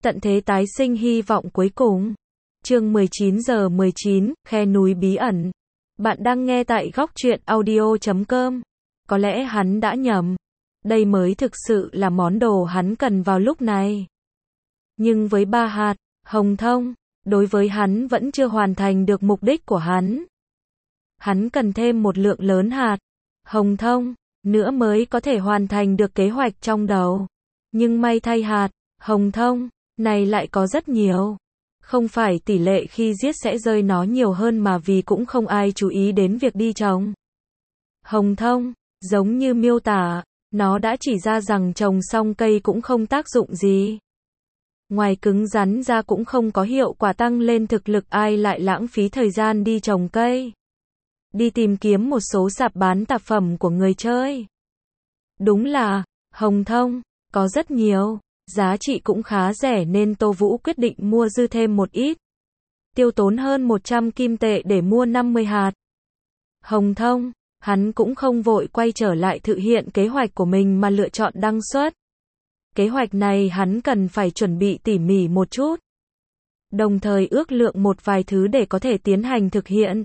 Tận thế tái sinh hy vọng cuối cùng. Chương 19:19, khe núi bí ẩn. Bạn đang nghe tại góc truyện audio.com. Có lẽ hắn đã nhầm. Đây mới thực sự là món đồ hắn cần vào lúc này. Nhưng với 3 hạt, hồng thông, đối với hắn vẫn chưa hoàn thành được mục đích của hắn. Hắn cần thêm một lượng lớn hạt, hồng thông, nữa mới có thể hoàn thành được kế hoạch trong đầu. Nhưng may thay hạt, hồng thông, này lại có rất nhiều. Không phải tỷ lệ khi giết sẽ rơi nó nhiều hơn mà vì cũng không ai chú ý đến việc đi trồng. Hồng thông, giống như miêu tả, nó đã chỉ ra rằng trồng xong cây cũng không tác dụng gì. Ngoài cứng rắn ra cũng không có hiệu quả tăng lên thực lực, ai lại lãng phí thời gian đi trồng cây. Đi tìm kiếm một số sạp bán tạp phẩm của người chơi. Đúng là, hồng thông, có rất nhiều, giá trị cũng khá rẻ nên Tô Vũ quyết định mua dư thêm một ít. Tiêu tốn hơn 100 kim tệ để mua 50 hạt. Hồng thông, hắn cũng không vội quay trở lại thực hiện kế hoạch của mình mà lựa chọn đăng xuất. Kế hoạch này hắn cần phải chuẩn bị tỉ mỉ một chút. Đồng thời ước lượng một vài thứ để có thể tiến hành thực hiện.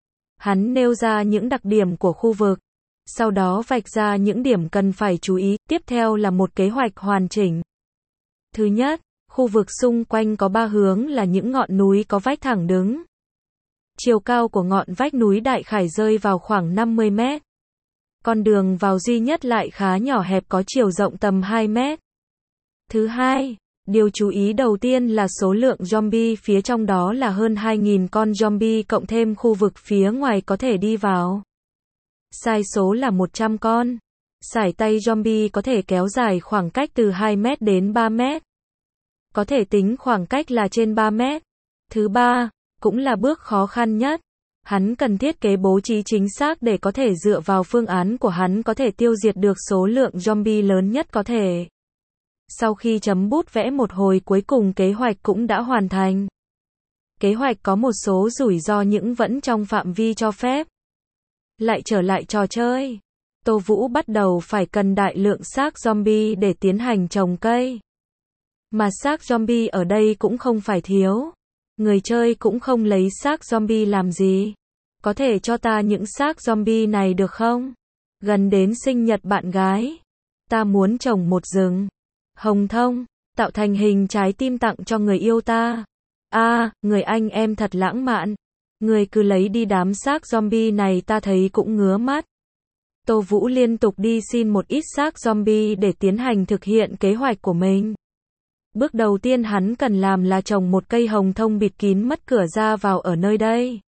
Hắn nêu ra những đặc điểm của khu vực, sau đó vạch ra những điểm cần phải chú ý, tiếp theo là một kế hoạch hoàn chỉnh. Thứ nhất, khu vực xung quanh có 3 hướng là những ngọn núi có vách thẳng đứng. Chiều cao của ngọn vách núi đại khái rơi vào khoảng 50 mét. Con đường vào duy nhất lại khá nhỏ hẹp có chiều rộng tầm 2 mét. Thứ hai, điều chú ý đầu tiên là số lượng zombie phía trong đó là hơn 2.000 con zombie cộng thêm khu vực phía ngoài có thể đi vào. Sai số là 100 con. Sải tay zombie có thể kéo dài khoảng cách từ 2 mét đến 3 mét. Có thể tính khoảng cách là trên 3 mét. Thứ ba, cũng là bước khó khăn nhất. Hắn cần thiết kế bố trí chính xác để có thể dựa vào phương án của hắn có thể tiêu diệt được số lượng zombie lớn nhất có thể. Sau khi chấm bút vẽ một hồi cuối cùng kế hoạch cũng đã hoàn thành. Kế hoạch có một số rủi ro nhưng vẫn trong phạm vi cho phép. Lại trở lại trò chơi. Tô Vũ bắt đầu phải cần đại lượng xác zombie để tiến hành trồng cây. Mà xác zombie ở đây cũng không phải thiếu. Người chơi cũng không lấy xác zombie làm gì. Có thể cho ta những xác zombie này được không? Gần đến sinh nhật bạn gái. Ta muốn trồng một rừng hồng thông, tạo thành hình trái tim tặng cho người yêu ta. Người anh em thật lãng mạn. Người cứ lấy đi đám xác zombie này ta thấy cũng ngứa mắt. Tô Vũ liên tục đi xin một ít xác zombie để tiến hành thực hiện kế hoạch của mình. Bước đầu tiên hắn cần làm là trồng một cây hồng thông bịt kín mất cửa ra vào ở nơi đây.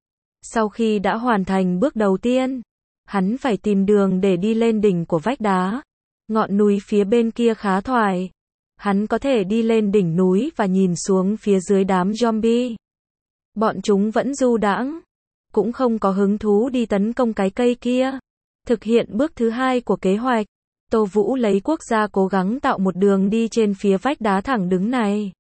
Sau khi đã hoàn thành bước đầu tiên, hắn phải tìm đường để đi lên đỉnh của vách đá. Ngọn núi phía bên kia khá thoải. Hắn có thể đi lên đỉnh núi và nhìn xuống phía dưới đám zombie. Bọn chúng vẫn du đãng, cũng không có hứng thú đi tấn công cái cây kia. Thực hiện bước thứ hai của kế hoạch, Tô Vũ lấy quốc gia cố gắng tạo một đường đi trên phía vách đá thẳng đứng này.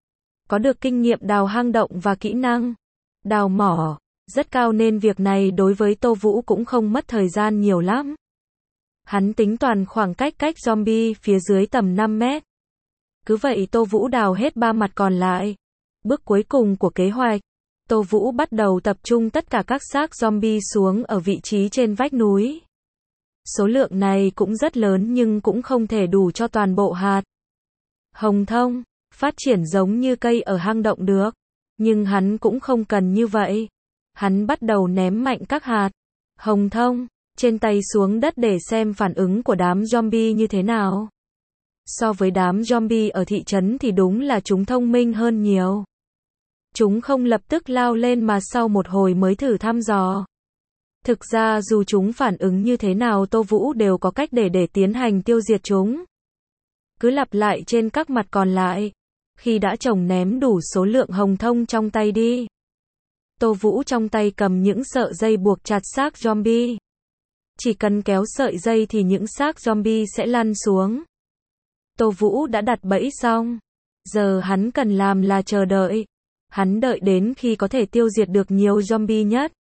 Có được kinh nghiệm đào hang động và kỹ năng đào mỏ rất cao nên việc này đối với Tô Vũ cũng không mất thời gian nhiều lắm. Hắn tính toàn khoảng cách zombie phía dưới tầm 5 mét. Cứ vậy Tô Vũ đào hết 3 mặt còn lại. Bước cuối cùng của kế hoạch, Tô Vũ bắt đầu tập trung tất cả các xác zombie xuống ở vị trí trên vách núi. Số lượng này cũng rất lớn nhưng cũng không thể đủ cho toàn bộ hạt hồng thông phát triển giống như cây ở hang động được. Nhưng hắn cũng không cần như vậy. Hắn bắt đầu ném mạnh các hạt hồng thông trên tay xuống đất để xem phản ứng của đám zombie như thế nào. So với đám zombie ở thị trấn thì đúng là chúng thông minh hơn nhiều. Chúng không lập tức lao lên mà sau một hồi mới thử thăm dò. Thực ra dù chúng phản ứng như thế nào Tô Vũ đều có cách để tiến hành tiêu diệt chúng. Cứ lặp lại trên các mặt còn lại. Khi đã trồng ném đủ số lượng hồng thông trong tay đi. Tô Vũ trong tay cầm những sợi dây buộc chặt xác zombie. Chỉ cần kéo sợi dây thì những xác zombie sẽ lăn xuống. Tô Vũ đã đặt bẫy xong. Giờ hắn cần làm là chờ đợi. Hắn đợi đến khi có thể tiêu diệt được nhiều zombie nhất.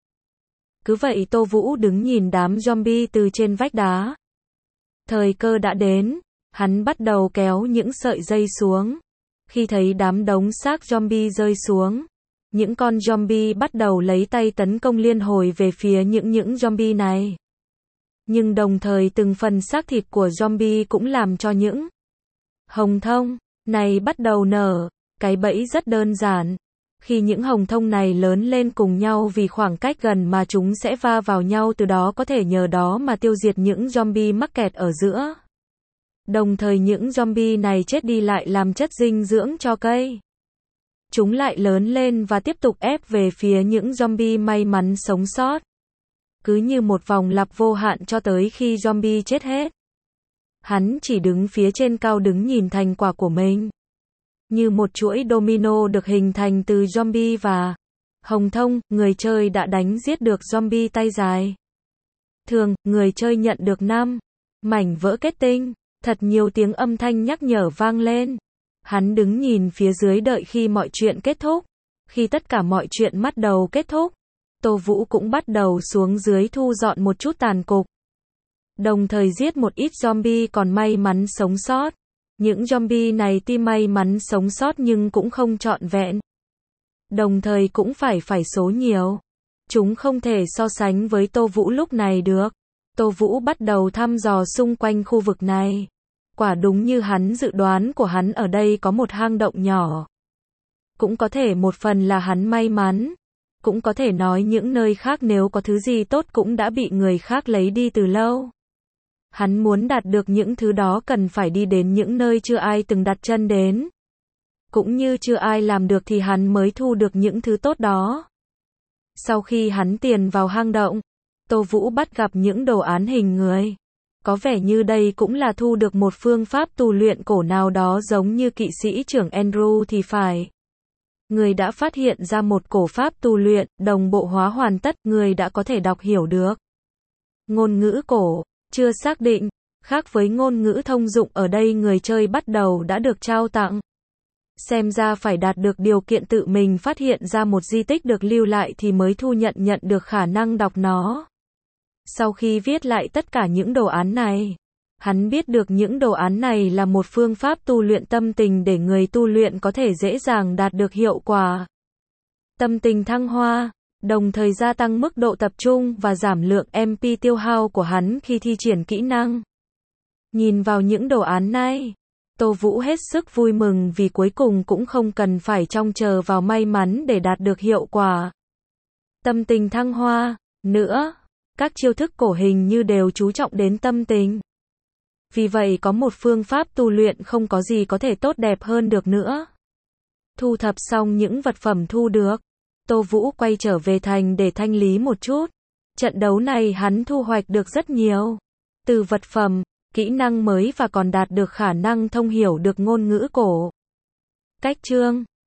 Cứ vậy Tô Vũ đứng nhìn đám zombie từ trên vách đá. Thời cơ đã đến. Hắn bắt đầu kéo những sợi dây xuống. Khi thấy đám đống xác zombie rơi xuống, những con zombie bắt đầu lấy tay tấn công liên hồi về phía những zombie này. Nhưng đồng thời từng phần xác thịt của zombie cũng làm cho những hồng thông này bắt đầu nở. Cái bẫy rất đơn giản. Khi những hồng thông này lớn lên cùng nhau vì khoảng cách gần mà chúng sẽ va vào nhau, từ đó có thể nhờ đó mà tiêu diệt những zombie mắc kẹt ở giữa. Đồng thời những zombie này chết đi lại làm chất dinh dưỡng cho cây. Chúng lại lớn lên và tiếp tục ép về phía những zombie may mắn sống sót. Cứ như một vòng lặp vô hạn cho tới khi zombie chết hết. Hắn chỉ đứng phía trên cao đứng nhìn thành quả của mình. Như một chuỗi domino được hình thành từ zombie và hồng thông, người chơi đã đánh giết được zombie tay dài. Thường, người chơi nhận được 5 mảnh vỡ kết tinh. Thật nhiều tiếng âm thanh nhắc nhở vang lên. Hắn đứng nhìn phía dưới đợi khi mọi chuyện kết thúc. Khi tất cả mọi chuyện bắt đầu kết thúc, Tô Vũ cũng bắt đầu xuống dưới thu dọn một chút tàn cục. Đồng thời giết một ít zombie còn may mắn sống sót. Những zombie này tuy may mắn sống sót nhưng cũng không trọn vẹn. Đồng thời cũng phải số nhiều. Chúng không thể so sánh với Tô Vũ lúc này được. Tô Vũ bắt đầu thăm dò xung quanh khu vực này. Quả đúng như hắn dự đoán của hắn, ở đây có một hang động nhỏ. Cũng có thể một phần là hắn may mắn. Cũng có thể nói những nơi khác nếu có thứ gì tốt cũng đã bị người khác lấy đi từ lâu. Hắn muốn đạt được những thứ đó cần phải đi đến những nơi chưa ai từng đặt chân đến. Cũng như chưa ai làm được thì hắn mới thu được những thứ tốt đó. Sau khi hắn tiến vào hang động, Tô Vũ bắt gặp những đồ án hình người. Có vẻ như đây cũng là thu được một phương pháp tu luyện cổ nào đó giống như kỵ sĩ trưởng Andrew thì phải. Người đã phát hiện ra một cổ pháp tu luyện, đồng bộ hóa hoàn tất, người đã có thể đọc hiểu được. Ngôn ngữ cổ, chưa xác định, khác với ngôn ngữ thông dụng ở đây người chơi bắt đầu đã được trao tặng. Xem ra phải đạt được điều kiện tự mình phát hiện ra một di tích được lưu lại thì mới nhận được khả năng đọc nó. Sau khi viết lại tất cả những đồ án này, hắn biết được những đồ án này là một phương pháp tu luyện tâm tình để người tu luyện có thể dễ dàng đạt được hiệu quả. Tâm tình thăng hoa, đồng thời gia tăng mức độ tập trung và giảm lượng MP tiêu hao của hắn khi thi triển kỹ năng. Nhìn vào những đồ án này, Tô Vũ hết sức vui mừng vì cuối cùng cũng không cần phải trông chờ vào may mắn để đạt được hiệu quả. Tâm tình thăng hoa, nữa, các chiêu thức cổ hình như đều chú trọng đến tâm tình. Vì vậy có một phương pháp tu luyện không có gì có thể tốt đẹp hơn được nữa. Thu thập xong những vật phẩm thu được, Tô Vũ quay trở về thành để thanh lý một chút. Trận đấu này hắn thu hoạch được rất nhiều. Từ vật phẩm, kỹ năng mới và còn đạt được khả năng thông hiểu được ngôn ngữ cổ. Cách chương